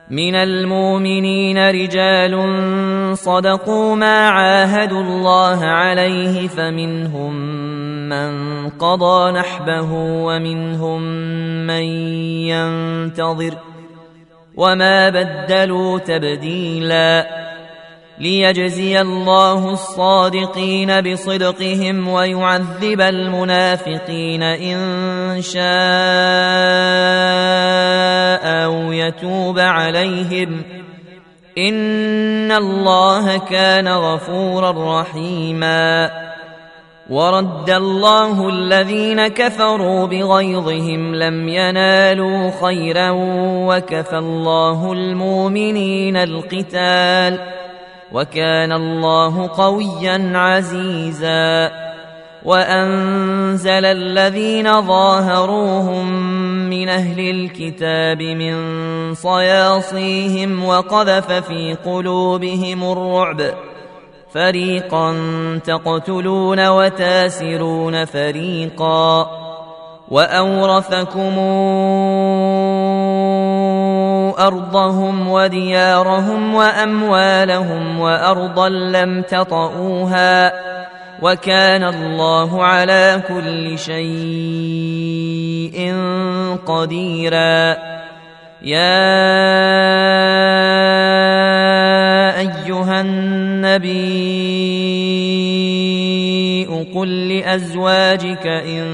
من المؤمنين رجال صدقوا ما عاهدوا الله عليه فمنهم من قضى نحبه ومنهم من ينتظر وما بدلوا تبديلا ليجزي الله الصادقين بصدقهم ويعذب المنافقين إن شاء أو يتوب عليهم إن الله كان غفورا رحيما ورد الله الذين كفروا بغيظهم لم ينالوا خيرا وكفى الله المؤمنين القتال وكان الله قويا عزيزا وأنزل الذين ظاهروهم من أهل الكتاب من صياصيهم وقذف في قلوبهم الرعب فريقا تقتلون وتاسرون فريقا وأورثكم أرضهم وديارهم وأموالهم وأرضا لم تطئوها وكان الله على كل شيء قديرا يا أيها النبي قل لأزواجك إن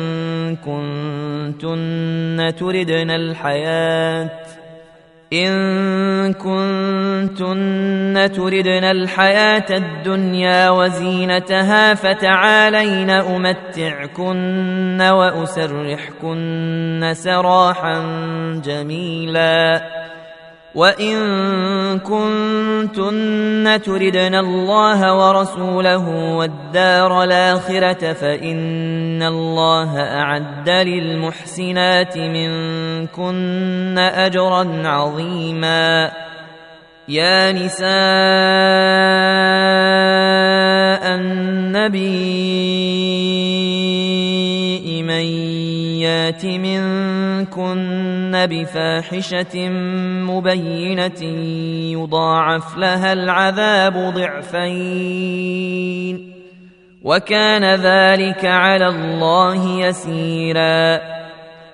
كنتن تردن الحياة الدنيا وزينتها فتعالين أمتعكن وأسرحكن سراحا جميلا وإن كنتن تردن الله ورسوله والدار الآخرة فإن الله أعد للمحسنات منكن أجرا عظيما يا نساء النبي من يات منكن بفاحشة مبينة يضاعف لها العذاب ضعفين وكان ذلك على الله يسيرا